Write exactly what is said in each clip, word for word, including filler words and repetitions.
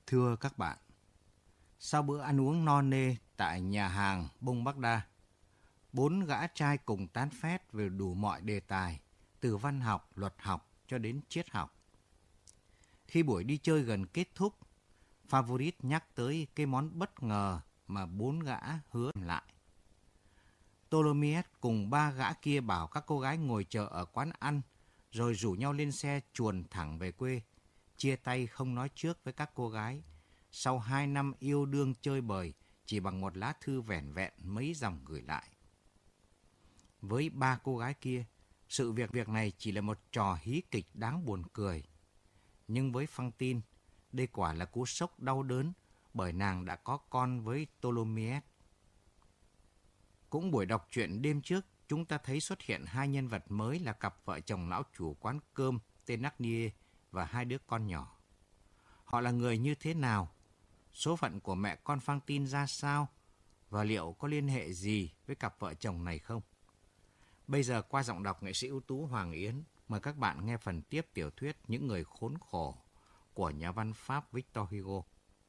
Thưa các bạn, sau bữa ăn uống no nê tại nhà hàng Bông Bắc Đa, bốn gã trai cùng tán phét về đủ mọi đề tài, từ văn học, luật học cho đến triết học. Khi buổi đi chơi gần kết thúc, Favorit nhắc tới cái món bất ngờ mà bốn gã hứa làm lại. Ptolemy cùng ba gã kia bảo các cô gái ngồi chờ ở quán ăn, rồi rủ nhau lên xe chuồn thẳng về quê, chia tay không nói trước với các cô gái. Sau hai năm yêu đương chơi bời, chỉ bằng một lá thư vẻn vẹn mấy dòng gửi lại. Với ba cô gái kia, sự việc việc này chỉ là một trò hí kịch đáng buồn cười. Nhưng với Fantine, đây quả là cú sốc đau đớn, bởi nàng đã có con với Ptolemy. Cũng buổi đọc truyện đêm trước, chúng ta thấy xuất hiện hai nhân vật mới là cặp vợ chồng lão chủ quán cơm Thénardier và hai đứa con nhỏ. Họ là người như thế nào? Số phận của mẹ con Fantine ra sao? Và liệu có liên hệ gì với cặp vợ chồng này không? Bây giờ qua giọng đọc nghệ sĩ ưu tú Hoàng Yến, mời các bạn nghe phần tiếp tiểu thuyết Những người khốn khổ của nhà văn Pháp Victor Hugo.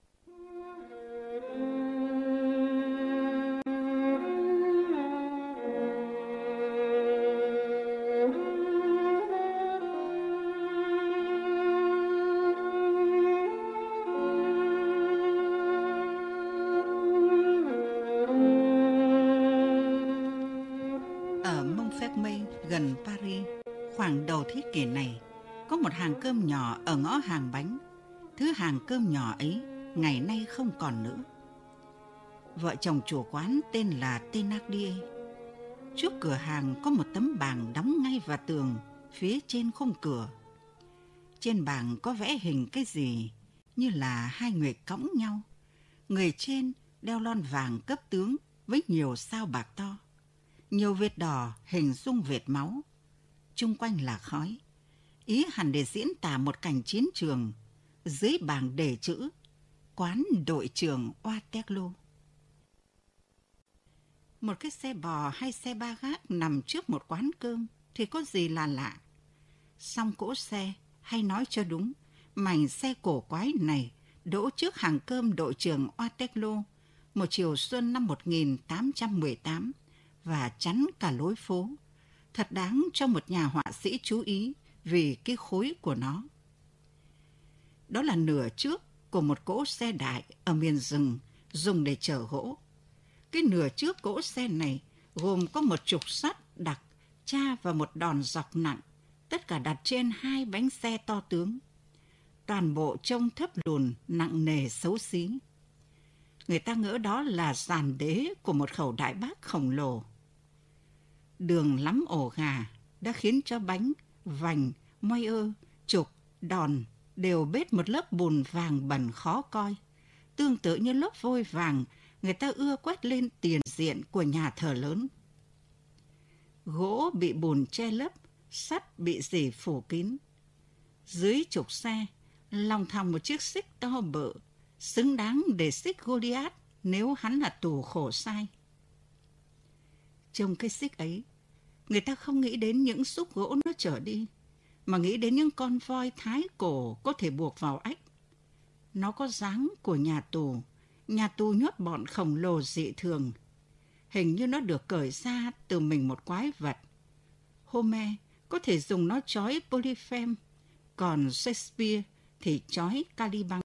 Gần Paris, khoảng đầu thế kỷ này, có một hàng cơm nhỏ ở ngõ hàng bánh. Thứ hàng cơm nhỏ ấy ngày nay không còn nữa. Vợ chồng chủ quán tên là Thénardier. Trước cửa hàng có một tấm bảng đóng ngay vào tường phía trên khung cửa. Trên bảng có vẽ hình cái gì như là hai người cõng nhau. Người trên đeo lon vàng cấp tướng với nhiều sao bạc to. Nhiều vệt đỏ hình dung vệt máu, chung quanh là khói. Ý hẳn để diễn tả một cảnh chiến trường. Dưới bảng đề chữ quán đội trưởng Waterloo. Một cái xe bò hay xe ba gác nằm trước một quán cơm thì có gì là lạ. Song cỗ xe, hay nói cho đúng, mảnh xe cổ quái này đỗ trước hàng cơm đội trưởng Waterloo một chiều xuân năm một nghìn tám trăm mười tám. Và chắn cả lối phố. Thật đáng cho một nhà họa sĩ chú ý vì cái khối của nó. Đó là nửa trước của một cỗ xe đại ở miền rừng dùng để chở gỗ. Cái nửa trước cỗ xe này gồm có một trục sắt đặc, tra và một đòn dọc nặng, tất cả đặt trên hai bánh xe to tướng. Toàn bộ trông thấp lùn, nặng nề, xấu xí. Người ta ngỡ đó là giàn đế của một khẩu đại bác khổng lồ. Đường lắm ổ gà đã khiến cho bánh, vành, moi ơ, trục, đòn đều bết một lớp bùn vàng bẩn khó coi, tương tự như lớp vôi vàng người ta ưa quét lên tiền diện của nhà thờ lớn. Gỗ bị bùn che lấp, sắt bị rỉ phủ kín. Dưới trục xe, lòng thòng một chiếc xích to bự, xứng đáng để xích Goliath nếu hắn là tù khổ sai. Trong cái xích ấy, người ta không nghĩ đến những xúc gỗ nó chở đi, mà nghĩ đến những con voi thái cổ có thể buộc vào ách. Nó có dáng của nhà tù, nhà tù nhốt bọn khổng lồ dị thường. Hình như nó được cởi ra từ mình một quái vật. Homer có thể dùng nó trói Polypheme, còn Shakespeare thì trói Caliban.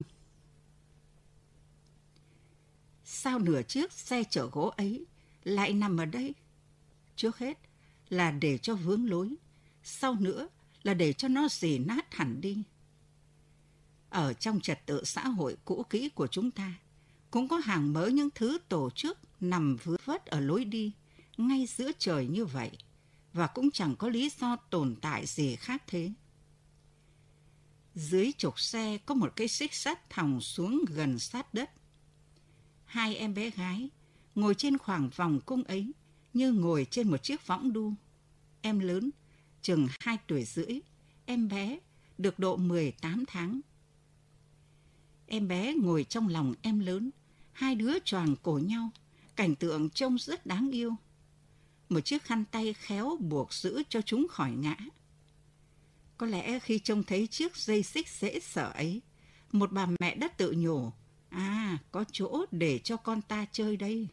Sao nửa chiếc xe chở gỗ ấy lại nằm ở đây? Trước hết là để cho vướng lối, sau nữa là để cho nó rỉ nát hẳn đi. Ở trong trật tự xã hội cũ kỹ của chúng ta, cũng có hàng mớ những thứ tổ chức nằm vớ vất ở lối đi, ngay giữa trời như vậy, và cũng chẳng có lý do tồn tại gì khác thế. Dưới trục xe có một cái xích sắt thòng xuống gần sát đất. Hai em bé gái ngồi trên khoảng vòng cung ấy như ngồi trên một chiếc võng đu. Em lớn, chừng hai tuổi rưỡi, em bé được độ mười tám tháng. Em bé ngồi trong lòng em lớn, hai đứa choàng cổ nhau, cảnh tượng trông rất đáng yêu. Một chiếc khăn tay khéo buộc giữ cho chúng khỏi ngã. Có lẽ khi trông thấy chiếc dây xích dễ sợ ấy, Một bà mẹ đã tự nhủ, à, có chỗ để cho con ta chơi đây.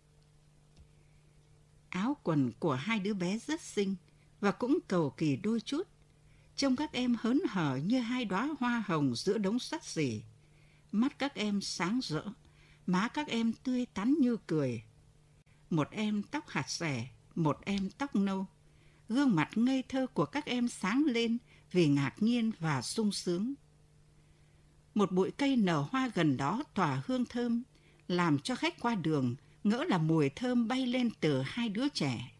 Áo quần của hai đứa bé rất xinh và cũng cầu kỳ đôi chút. Trông các em hớn hở như hai đóa hoa hồng giữa đống sắt rỉ. Mắt các em sáng rỡ, má các em tươi tắn như cười. Một em tóc hạt xẻ, một em tóc nâu. Gương mặt ngây thơ của các em sáng lên vì ngạc nhiên và sung sướng. Một bụi cây nở hoa gần đó tỏa hương thơm, làm cho khách qua đường ngỡ là mùi thơm bay lên từ hai đứa trẻ.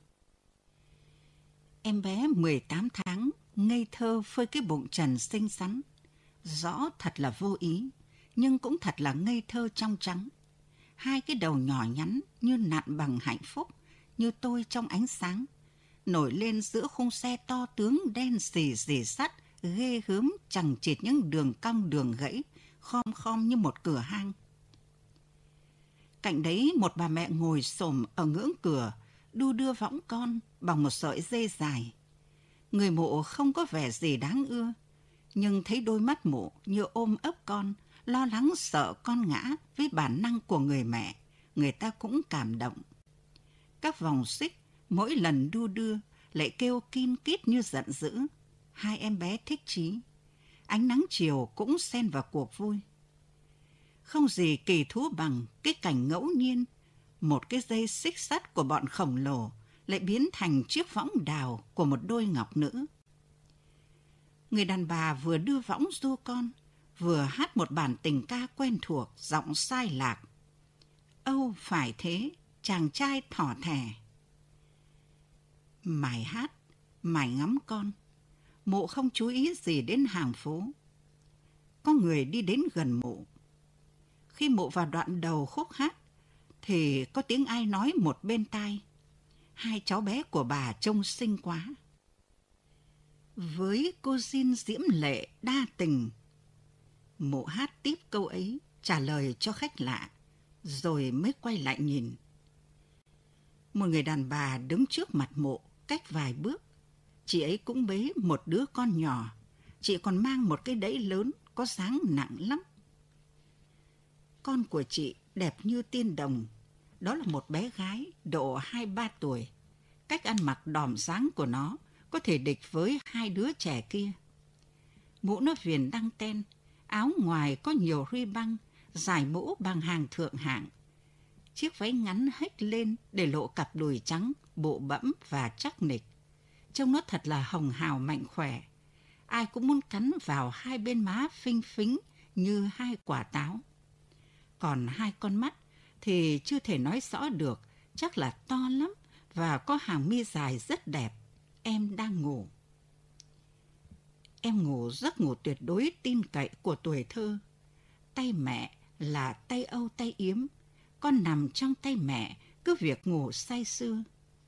Em bé mười tám tháng, ngây thơ phơi cái bụng trần xinh xắn. Rõ thật là vô ý, nhưng cũng thật là ngây thơ trong trắng. Hai cái đầu nhỏ nhắn như nặn bằng hạnh phúc, như tôi trong ánh sáng, nổi lên giữa khung xe to tướng đen xì xì sắt, ghê gớm chằng chịt những đường cong đường gãy, khom khom như một cửa hang. Cạnh đấy một bà mẹ ngồi xổm ở ngưỡng cửa, đu đưa võng con bằng một sợi dây dài. Người mụ không có vẻ gì đáng ưa, nhưng thấy đôi mắt mụ như ôm ấp con, lo lắng sợ con ngã với bản năng của người mẹ, người ta cũng cảm động. Các vòng xích mỗi lần đu đưa lại kêu kin kít như giận dữ. Hai em bé thích chí. Ánh nắng chiều cũng xen vào cuộc vui. Không gì kỳ thú bằng cái cảnh ngẫu nhiên, một cái dây xích sắt của bọn khổng lồ lại biến thành chiếc võng đào của một đôi ngọc nữ. Người đàn bà vừa đưa võng du con, vừa hát một bản tình ca quen thuộc, giọng sai lạc. Âu phải thế, chàng trai thỏ thẻ. Mải hát, mải ngắm con, mụ không chú ý gì đến hàng phố. Có người đi đến gần mụ. Khi mụ vào đoạn đầu khúc hát, thì có tiếng ai nói một bên tai. Hai cháu bé của bà trông xinh quá. Với cô Jin diễm lệ đa tình, mụ hát tiếp câu ấy, trả lời cho khách lạ, rồi mới quay lại nhìn. Một người đàn bà đứng trước mặt mụ cách vài bước. Chị ấy cũng bế một đứa con nhỏ. Chị còn mang một cái đẫy lớn có dáng nặng lắm. Con của chị đẹp như tiên đồng. Đó là một bé gái độ hai ba tuổi. Cách ăn mặc đỏm dáng của nó có thể địch với hai đứa trẻ kia. Mũ nó viền đăng ten, áo ngoài có nhiều ruy băng, giải mũ bằng hàng thượng hạng. Chiếc váy ngắn hếch lên để lộ cặp đùi trắng, bộ bẫm và chắc nịch. Trông nó thật là hồng hào mạnh khỏe. Ai cũng muốn cắn vào hai bên má phinh phính như hai quả táo. Còn hai con mắt thì chưa thể nói rõ được, chắc là to lắm và có hàng mi dài rất đẹp. Em đang ngủ. Em ngủ giấc ngủ tuyệt đối tin cậy của tuổi thơ. Tay mẹ là tay âu tay yếm. Con nằm trong tay mẹ, cứ việc ngủ say sưa.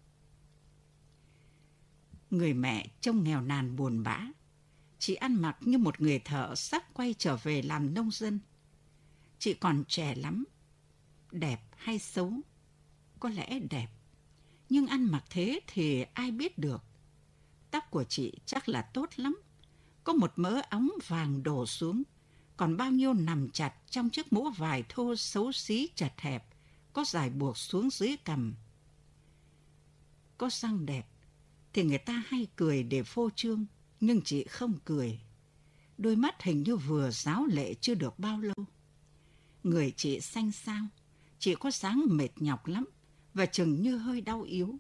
Người mẹ trông nghèo nàn buồn bã. Chị ăn mặc như một người thợ sắp quay trở về làm nông dân. Chị còn trẻ lắm. Đẹp hay xấu? Có lẽ đẹp. Nhưng ăn mặc thế thì ai biết được. Tóc của chị chắc là tốt lắm. Có một mớ óng vàng đổ xuống. Còn bao nhiêu nằm chặt trong chiếc mũ vải thô xấu xí chật hẹp, có dải buộc xuống dưới cằm. Có răng đẹp thì người ta hay cười để phô trương, nhưng chị không cười. Đôi mắt hình như vừa ráo lệ chưa được bao lâu. Người chị xanh xao, chị có dáng mệt nhọc lắm và chừng như hơi đau yếu.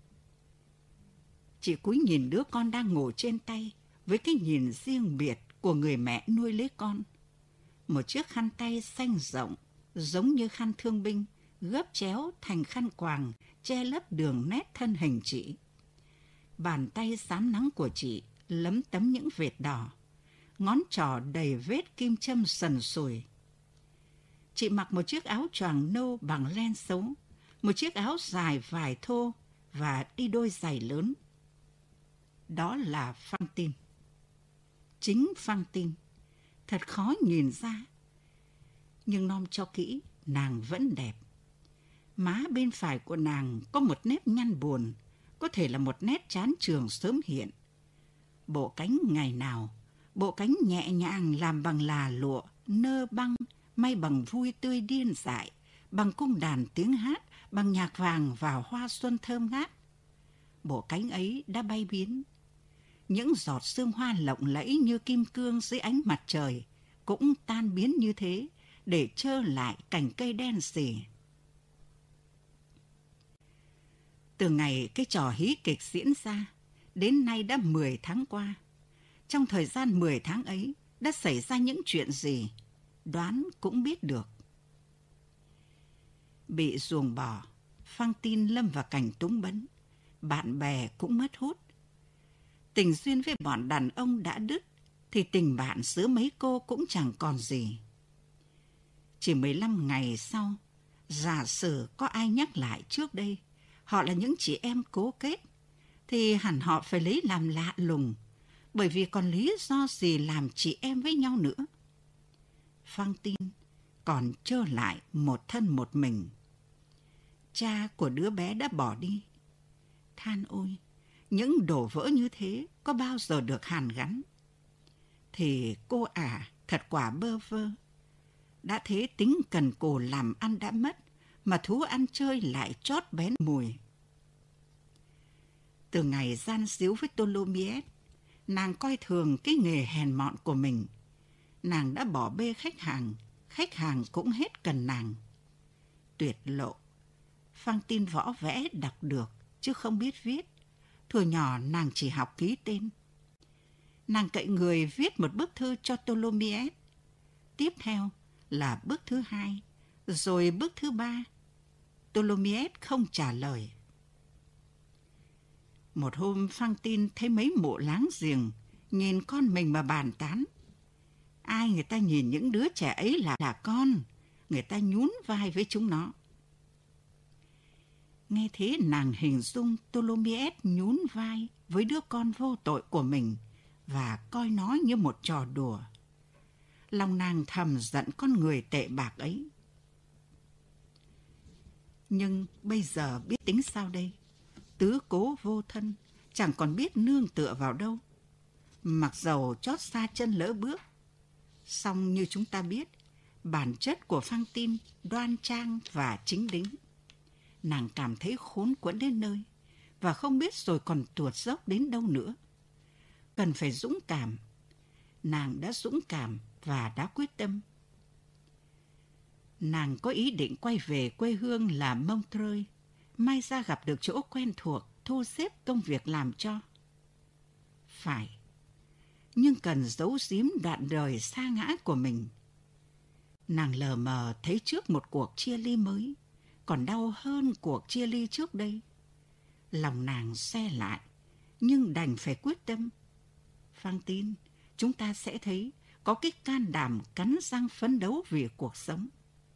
Chị cúi nhìn đứa con đang ngủ trên tay với cái nhìn riêng biệt của người mẹ nuôi lấy con. Một chiếc khăn tay xanh rộng, giống như khăn thương binh, gấp chéo thành khăn quàng, che lấp đường nét thân hình chị. Bàn tay xám nắng của chị lấm tấm những vệt đỏ, ngón trỏ đầy vết kim châm sần sùi. Chị mặc một chiếc áo choàng nâu bằng len xấu, một chiếc áo dài vải thô và đi đôi giày lớn. Đó là Phăng Tin. Chính Phăng Tin. Thật khó nhìn ra. Nhưng nom cho kỹ, nàng vẫn đẹp. Má bên phải của nàng có một nếp nhăn buồn, có thể là một nét chán chường sớm hiện. Bộ cánh ngày nào, bộ cánh nhẹ nhàng làm bằng là lụa, nơ băng, may bằng vui tươi điên dại, bằng cung đàn tiếng hát, bằng nhạc vàng và hoa xuân thơm ngát. Bộ cánh ấy đã bay biến. Những giọt sương hoa lộng lẫy như kim cương dưới ánh mặt trời cũng tan biến như thế, để trơ lại cành cây đen sì. Từ ngày cái trò hí kịch diễn ra, đến nay đã mười tháng qua. Trong thời gian mười tháng ấy đã xảy ra những chuyện gì, đoán cũng biết được. Bị ruồng bỏ, Phăng Tin lâm vào cảnh túng bấn, bạn bè cũng mất hút. Tình duyên với bọn đàn ông đã đứt, thì tình bạn giữa mấy cô cũng chẳng còn gì. Chỉ mười lăm ngày sau, giả sử có ai nhắc lại trước đây, họ là những chị em cố kết, thì hẳn họ phải lấy làm lạ lùng, bởi vì còn lý do gì làm chị em với nhau nữa. Phăng Tin còn trơ lại một thân một mình. Cha của đứa bé đã bỏ đi. Than ôi, những đổ vỡ như thế có bao giờ được hàn gắn? Thì cô ả à, thật quả bơ vơ. Đã thế tính cần cù làm ăn đã mất, mà thú ăn chơi lại chót bén mùi. Từ ngày gian díu với Tholomyès, nàng coi thường cái nghề hèn mọn của mình. Nàng đã bỏ bê khách hàng, khách hàng cũng hết cần nàng. Tuyệt lộ. Phăng Tin võ vẽ đọc được, chứ không biết viết. Thuở nhỏ nàng chỉ học ký tên. Nàng cậy người viết một bức thư cho Tholomyès. Tiếp theo là bức thứ hai, rồi bức thứ ba. Tholomyès không trả lời. Một hôm Phăng Tin thấy mấy mụ láng giềng nhìn con mình mà bàn tán. Ai người ta nhìn những đứa trẻ ấy là là con, người ta nhún vai với chúng nó. Nghe thế nàng hình dung Tholomyès nhún vai với đứa con vô tội của mình và coi nó như một trò đùa. Lòng nàng thầm giận con người tệ bạc ấy. Nhưng bây giờ biết tính sao đây? Tứ cố vô thân, chẳng còn biết nương tựa vào đâu. Mặc dầu chót xa chân lỡ bước, song như chúng ta biết, bản chất của Phăng Tin đoan trang và chính đính. Nàng cảm thấy khốn quẫn đến nơi, và không biết rồi còn tuột dốc đến đâu nữa. Cần phải dũng cảm. Nàng đã dũng cảm và đã quyết tâm. Nàng có ý định quay về quê hương là Montreuil, may ra gặp được chỗ quen thuộc, thu xếp công việc làm cho. Phải, nhưng cần giấu giếm đoạn đời sa ngã của mình. Nàng lờ mờ thấy trước một cuộc chia ly mới, còn đau hơn cuộc chia ly trước đây. Lòng nàng xe lại, nhưng đành phải quyết tâm. Phăng Tin, chúng ta sẽ thấy có cái can đảm cắn răng phấn đấu vì cuộc sống.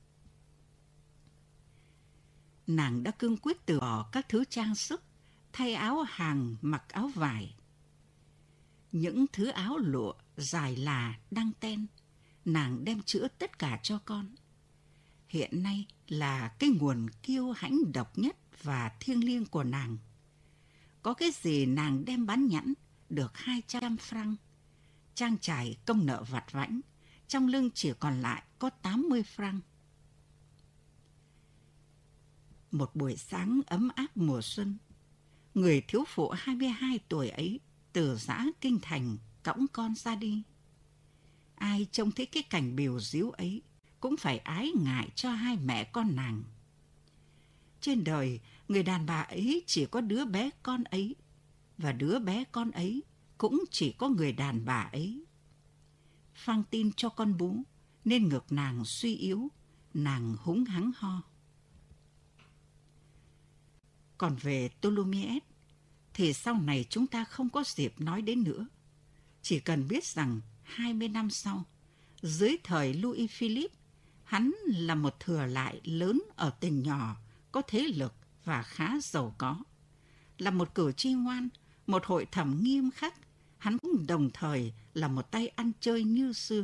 Nàng đã cương quyết từ bỏ các thứ trang sức, thay áo hàng mặc áo vải. Những thứ áo lụa, dài là, đăng ten, nàng đem chữa tất cả cho con. Hiện nay là cái nguồn kiêu hãnh độc nhất và thiêng liêng của nàng. Có cái gì nàng đem bán nhẵn được hai trăm franc, trang trải công nợ vặt vãnh, trong lưng chỉ còn lại có tám mươi franc. Một buổi sáng ấm áp mùa xuân, người thiếu phụ hai mươi hai tuổi ấy từ giã kinh thành cõng con ra đi. Ai trông thấy cái cảnh bìu díu ấy cũng phải ái ngại cho hai mẹ con nàng. Trên đời, người đàn bà ấy chỉ có đứa bé con ấy, và đứa bé con ấy cũng chỉ có người đàn bà ấy. Phăng Tin cho con bú, nên ngực nàng suy yếu, nàng húng hắng ho. Còn về Tholomyès, thì sau này chúng ta không có dịp nói đến nữa. Chỉ cần biết rằng hai mươi năm sau, dưới thời Louis Philippe, hắn là một thừa lại lớn ở tỉnh nhỏ, có thế lực và khá giàu có. Là một cử tri ngoan, một hội thẩm nghiêm khắc, hắn cũng đồng thời là một tay ăn chơi như xưa.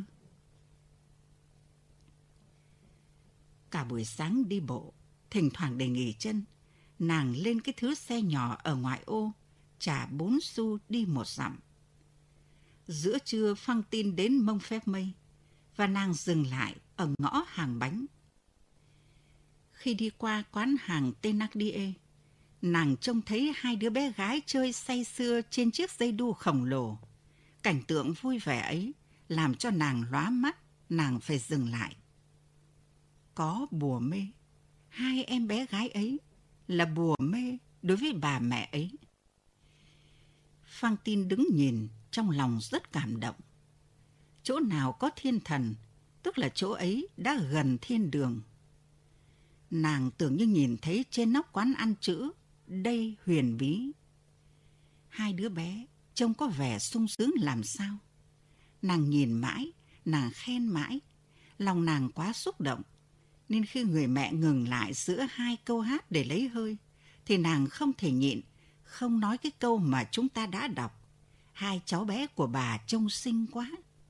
Cả buổi sáng đi bộ, thỉnh thoảng để nghỉ chân, nàng lên cái thứ xe nhỏ ở ngoại ô, trả bốn xu đi một dặm. Giữa trưa Phăng Tin đến Montfermeil, và nàng dừng lại ở ngõ hàng bánh. Khi đi qua quán hàng Thénardier, nàng trông thấy hai đứa bé gái chơi say sưa trên chiếc dây đu khổng lồ. Cảnh tượng vui vẻ ấy làm cho nàng lóa mắt, nàng phải dừng lại. Có bùa mê, hai em bé gái ấy là bùa mê đối với bà mẹ ấy. Fantine đứng nhìn, trong lòng rất cảm động. Chỗ nào có thiên thần, tức là chỗ ấy đã gần thiên đường. Nàng tưởng như nhìn thấy trên nóc quán ăn chữ đây huyền bí. Hai đứa bé trông có vẻ sung sướng làm sao. Nàng nhìn mãi, nàng khen mãi, lòng nàng quá xúc động, nên khi người mẹ ngừng lại giữa hai câu hát để lấy hơi, thì nàng không thể nhịn, không nói cái câu mà chúng ta đã đọc. Hai cháu bé của bà trông xinh quá.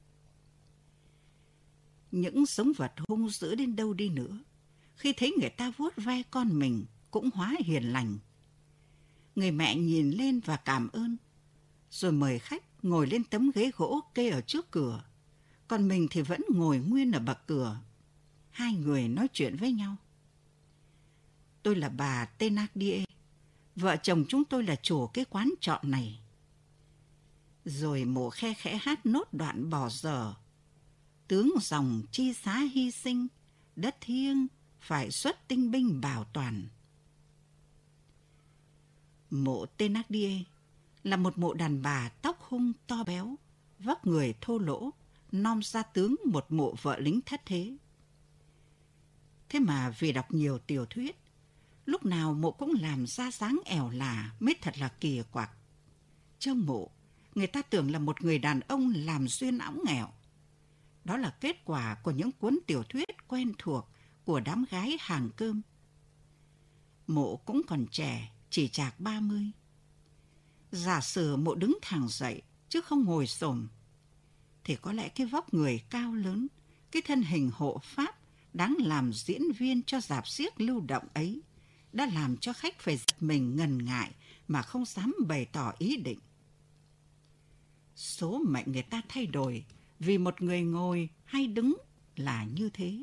Những sống vật hung dữ đến đâu đi nữa, khi thấy người ta vuốt ve con mình cũng hóa hiền lành. Người mẹ nhìn lên và cảm ơn, rồi mời khách ngồi lên tấm ghế gỗ kê ở trước cửa, còn mình thì vẫn ngồi nguyên ở bậc cửa. Hai người nói chuyện với nhau. Tôi là bà Thénardier, vợ chồng chúng tôi là chủ cái quán trọ này. Rồi Mộ khe khẽ hát nốt đoạn bỏ dở. Tướng dòng chi xá hy sinh, đất thiêng phải xuất tinh binh bảo toàn. Mộ Thénardier là một mộ đàn bà tóc hung to béo, vóc người thô lỗ, nom ra tướng một mộ vợ lính thất thế. Thế mà vì đọc nhiều tiểu thuyết, lúc nào Mộ cũng làm ra dáng ẻo lả mới thật là kỳ quặc. Trông Mộ, người ta tưởng là một người đàn ông làm duyên óng nghèo. Đó là kết quả của những cuốn tiểu thuyết quen thuộc của đám gái hàng cơm. Mộ cũng còn trẻ, chỉ chạc ba mươi. Giả sử Mộ đứng thẳng dậy chứ không ngồi xổm, thì có lẽ cái vóc người cao lớn, cái thân hình hộ pháp đáng làm diễn viên cho rạp xiếc lưu động ấy đã làm cho khách phải giật mình ngần ngại mà không dám bày tỏ ý định. Số mệnh người ta thay đổi vì một người ngồi hay đứng là như thế.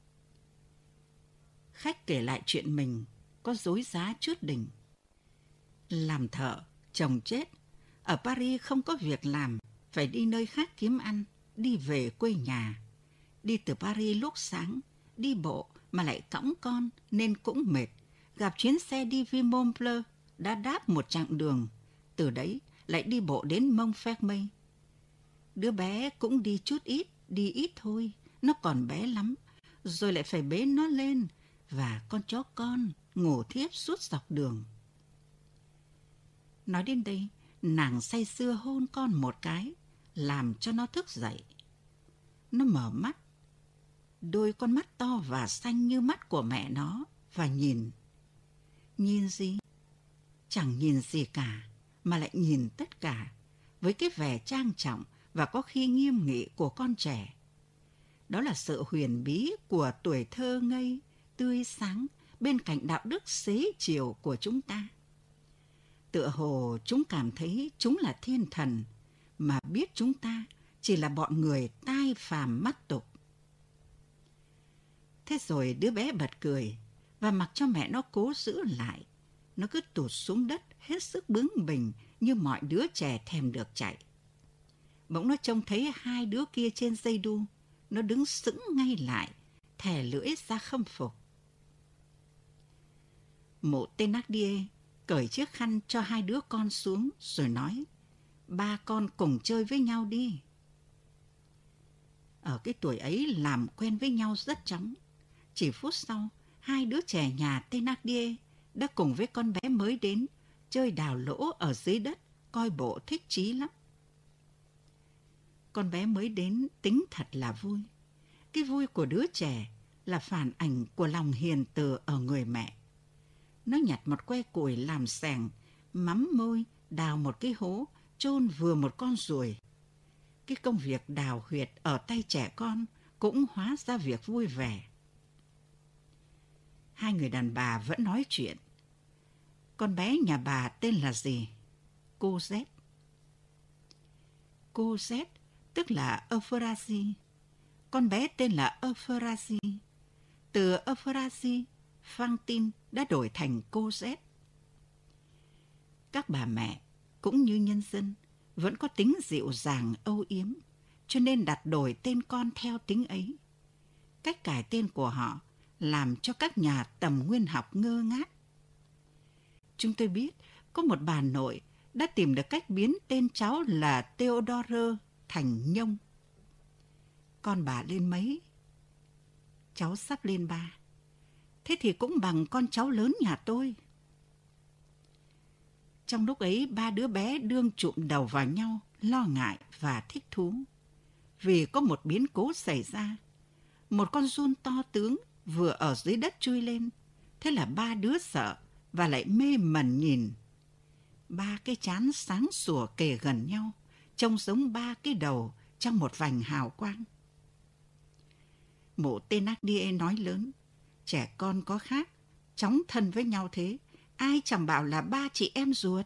Khách kể lại chuyện mình có dối giá chút đỉnh. Làm thợ, chồng chết, ở Paris không có việc làm, phải đi nơi khác kiếm ăn, đi về quê nhà. Đi từ Paris lúc sáng, đi bộ mà lại cõng con nên cũng mệt. Gặp chuyến xe đi Villemomble, đã đáp một chặng đường, từ đấy lại đi bộ đến Montfermeil. Đứa bé cũng đi chút ít, đi ít thôi, nó còn bé lắm, rồi lại phải bế nó lên, và con chó con ngủ thiếp suốt dọc đường. Nói đến đây, nàng say sưa hôn con một cái, làm cho nó thức dậy. Nó mở mắt, đôi con mắt to và xanh như mắt của mẹ nó, và nhìn. Nhìn gì? Chẳng nhìn gì cả, mà lại nhìn tất cả, với cái vẻ trang trọng và có khi nghiêm nghị của con trẻ. Đó là sự huyền bí của tuổi thơ ngây, tươi sáng, bên cạnh đạo đức xế chiều của chúng ta. Tựa hồ chúng cảm thấy chúng là thiên thần, mà biết chúng ta chỉ là bọn người tai phàm mắt tục. Thế rồi đứa bé bật cười, và mặc cho mẹ nó cố giữ lại. Nó cứ tụt xuống đất hết sức bướng bỉnh như mọi đứa trẻ thèm được chạy. Bỗng nó trông thấy hai đứa kia trên dây đu. Nó đứng sững ngay lại, thè lưỡi ra khâm phục. Mộ Thénardier cởi chiếc khăn cho hai đứa con xuống rồi nói, ba con cùng chơi với nhau đi. Ở cái tuổi ấy làm quen với nhau rất chóng. Chỉ phút sau, hai đứa trẻ nhà Thénardier đã cùng với con bé mới đến chơi đào lỗ ở dưới đất, coi bộ thích chí lắm. Con bé mới đến tính thật là vui. Cái vui của đứa trẻ là phản ảnh của lòng hiền từ ở người mẹ. Nó nhặt một que củi làm xẻng, mắm môi, đào một cái hố, chôn vừa một con ruồi. Cái công việc đào huyệt ở tay trẻ con cũng hóa ra việc vui vẻ. Hai người đàn bà vẫn nói chuyện. Con bé nhà bà tên là gì? Cô Z. Cô Z tức là Euphrasie. con bé tên là Euphrasie. Từ Euphrasie, Fantine đã đổi thành Cosette. Các bà mẹ cũng như nhân dân vẫn có tính dịu dàng âu yếm, cho nên đặt đổi tên con theo tính ấy. Cách cải tên của họ làm cho các nhà tầm nguyên học ngơ ngác. Chúng tôi biết có một bà nội đã tìm được cách biến tên cháu là Theodore thành Nhông. Con bà lên mấy? Cháu sắp lên ba. Thế thì cũng bằng con cháu lớn nhà tôi. Trong lúc ấy, ba đứa bé đương chụm đầu vào nhau, lo ngại và thích thú. Vì có một biến cố xảy ra. Một con giun to tướng vừa ở dưới đất chui lên. Thế là ba đứa sợ và lại mê mẩn nhìn. Ba cái trán sáng sủa kề gần nhau, trông giống ba cái đầu trong một vành hào quang. Mụ Thénardier nói lớn, trẻ con có khác, chóng thân với nhau thế, ai chẳng bảo là ba chị em ruột.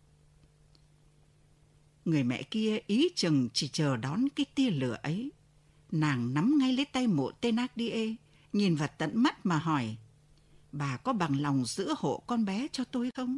Người mẹ kia ý chừng chỉ chờ đón cái tia lửa ấy. Nàng nắm ngay lấy tay mụ Thénardier, nhìn vào tận mắt mà hỏi, bà có bằng lòng giữ hộ con bé cho tôi không?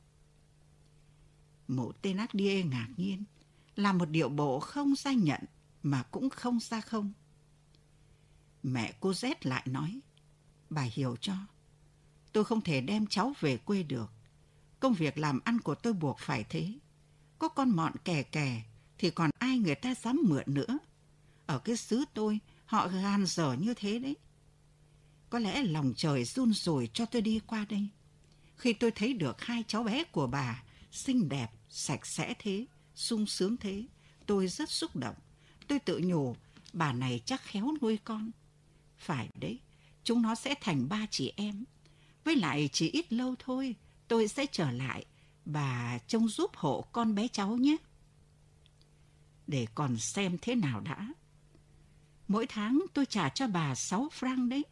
Mụ Thénardier ngạc nhiên, làm một điệu bộ không ra nhận mà cũng không ra không. Mẹ cô Z lại nói, bà hiểu cho, tôi không thể đem cháu về quê được. Công việc làm ăn của tôi buộc phải thế. Có con mọn kè kè thì còn ai người ta dám mượn nữa. Ở cái xứ tôi, họ gan dở như thế đấy. Có lẽ lòng trời run rủi cho tôi đi qua đây. Khi tôi thấy được hai cháu bé của bà, xinh đẹp, sạch sẽ thế, sung sướng thế, tôi rất xúc động. Tôi tự nhủ, bà này chắc khéo nuôi con. Phải đấy, chúng nó sẽ thành ba chị em. Với lại chỉ ít lâu thôi, tôi sẽ trở lại. Bà trông giúp hộ con bé cháu nhé. Để còn xem thế nào đã. Mỗi tháng tôi trả cho bà sáu franc đấy.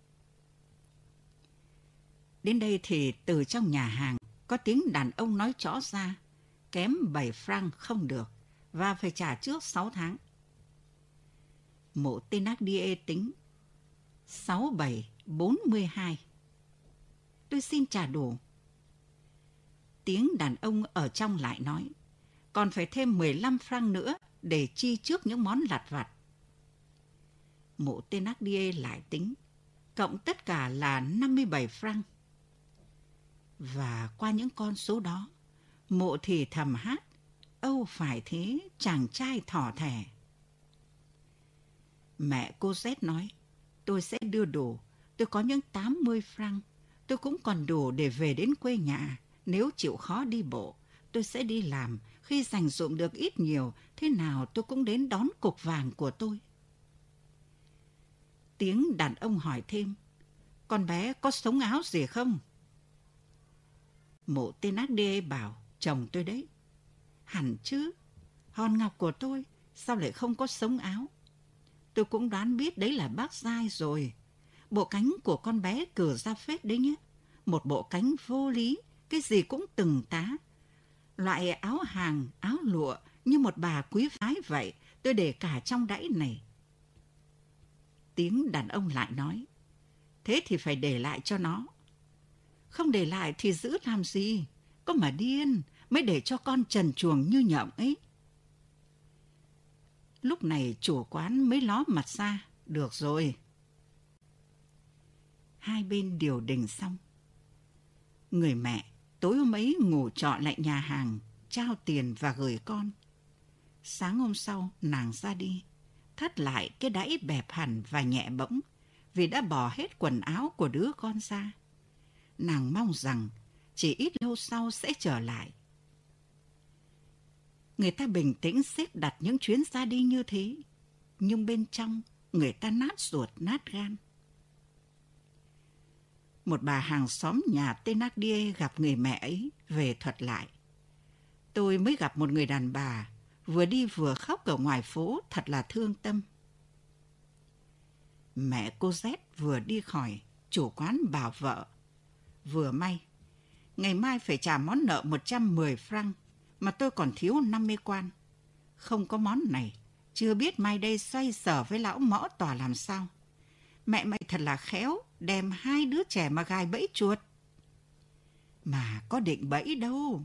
Đến đây thì từ trong nhà hàng có tiếng đàn ông nói rõ ra, kém bảy franc không được và phải trả trước sáu tháng. Mụ Thénardier tính sáu, bảy, bốn mươi hai. Tôi xin trả đủ. Tiếng đàn ông ở trong lại nói, còn phải thêm mười lăm franc nữa để chi trước những món lặt vặt. Mụ Thénardier lại tính, cộng tất cả là năm mươi bảy franc. Và qua những con số đó, mụ thì thầm hát, âu phải thế chàng trai thỏ thẻ. Mẹ cô Z nói, tôi sẽ đưa đủ, tôi có những tám mươi franc, tôi cũng còn đủ để về đến quê nhà. Nếu chịu khó đi bộ, tôi sẽ đi làm, khi dành dụm được ít nhiều, thế nào tôi cũng đến đón cục vàng của tôi. Tiếng đàn ông hỏi thêm, con bé có sống áo gì không? Mụ Thénardier bảo, chồng tôi đấy. Hẳn chứ, hòn ngọc của tôi, sao lại không có sống áo? Tôi cũng đoán biết đấy là bác Giai rồi. Bộ cánh của con bé cử ra phết đấy nhé. Một bộ cánh vô lý, cái gì cũng từng tá. Loại áo hàng, áo lụa như một bà quý phái vậy, tôi để cả trong đẫy này. Tiếng đàn ông lại nói, thế thì phải để lại cho nó. Không để lại thì giữ làm gì? Có mà điên, mới để cho con trần truồng như nhộng ấy. Lúc này chủ quán mới ló mặt ra, được rồi. Hai bên điều đình xong. Người mẹ tối hôm ấy ngủ trọ lại nhà hàng, trao tiền và gửi con. Sáng hôm sau nàng ra đi, thắt lại cái đẫy bẹp hẳn và nhẹ bỗng, vì đã bỏ hết quần áo của đứa con ra. Nàng mong rằng chỉ ít lâu sau sẽ trở lại. Người ta bình tĩnh xếp đặt những chuyến ra đi như thế, nhưng bên trong người ta nát ruột nát gan. Một bà hàng xóm nhà Thénardier gặp người mẹ ấy về thuật lại. Tôi mới gặp một người đàn bà, vừa đi vừa khóc ở ngoài phố, thật là thương tâm. Mẹ cô Z vừa đi khỏi, chủ quán bảo vợ, vừa may, ngày mai phải trả món nợ một trăm mười franc, mà tôi còn thiếu năm mươi quan. Không có món này, Chưa biết mai đây xoay sở với lão mõ tòa làm sao. Mẹ mày thật là khéo, đem hai đứa trẻ mà gài bẫy chuột. Mà có định bẫy đâu.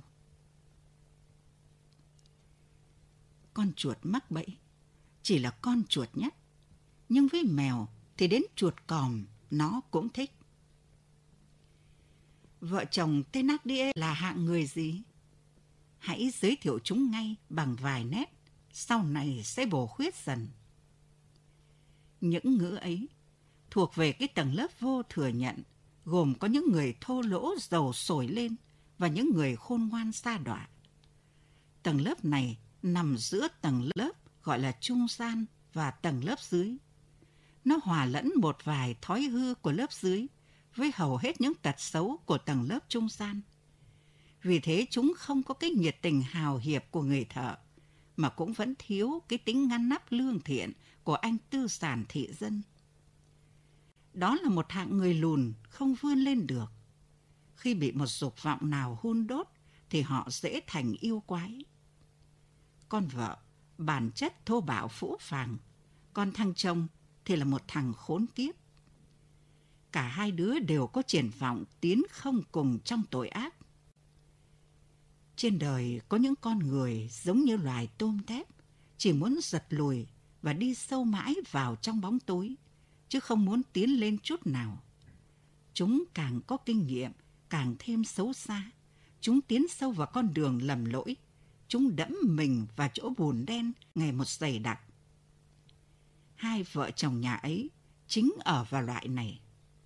Con chuột mắc bẫy chỉ là con chuột nhất. Nhưng với mèo thì đến chuột còm nó cũng thích. Vợ chồng Thénardier là hạng người gì? Hãy giới thiệu chúng ngay bằng vài nét, sau này sẽ bổ khuyết dần. Những ngữ ấy thuộc về cái tầng lớp vô thừa nhận, gồm có những người thô lỗ giàu sổi lên và những người khôn ngoan sa đọa. Tầng lớp này nằm giữa tầng lớp gọi là trung gian và tầng lớp dưới. Nó hòa lẫn một vài thói hư của lớp dưới với hầu hết những tật xấu của tầng lớp trung gian. Vì thế chúng không có cái nhiệt tình hào hiệp của người thợ, mà cũng vẫn thiếu cái tính ngăn nắp lương thiện của anh tư sản thị dân. Đó là một hạng người lùn không vươn lên được. Khi bị một dục vọng nào hun đốt thì họ dễ thành yêu quái. Con vợ bản chất thô bạo phũ phàng, còn thằng chồng thì là một thằng khốn kiếp. Cả hai đứa đều có triển vọng tiến không cùng trong tội ác. Trên đời có những con người giống như loài tôm tép, chỉ muốn giật lùi và đi sâu mãi vào trong bóng tối, chứ không muốn tiến lên chút nào. Chúng càng có kinh nghiệm, càng thêm xấu xa. Chúng tiến sâu vào con đường lầm lỗi. Chúng đẫm mình vào chỗ bùn đen ngày một dày đặc. Hai vợ chồng nhà ấy chính ở vào loại này.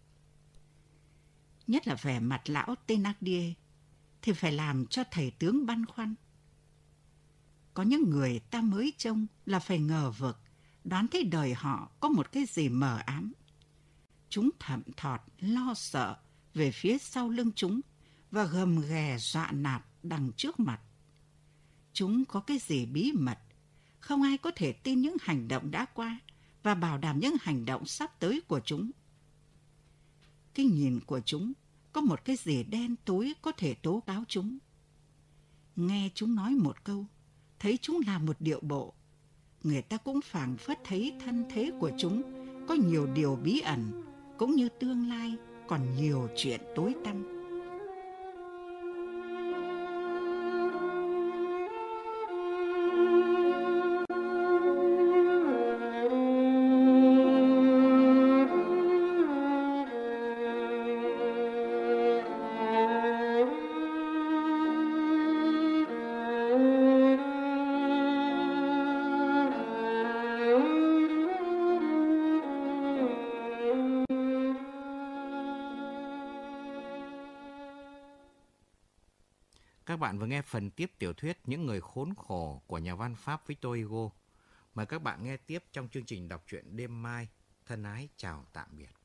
Nhất là vẻ mặt lão Thénardier thì phải làm cho thầy tướng băn khoăn. Có những người ta mới trông là phải ngờ vực, đoán thấy đời họ có một cái gì mờ ám. Chúng thậm thọt, lo sợ về phía sau lưng chúng và gầm ghè dọa nạt đằng trước mặt. Chúng có cái gì bí mật, không ai có thể tin những hành động đã qua và bảo đảm những hành động sắp tới của chúng. Cái nhìn của chúng có một cái gì đen tối có thể tố cáo chúng. Nghe chúng nói một câu, thấy chúng làm một điệu bộ, người ta cũng phảng phất thấy thân thế của chúng có nhiều điều bí ẩn, cũng như tương lai còn nhiều chuyện tối tăm. Các bạn vừa nghe phần tiếp tiểu thuyết Những người khốn khổ của nhà văn Pháp Victor Hugo. Mời các bạn nghe tiếp trong chương trình đọc truyện đêm mai. Thân ái chào tạm biệt.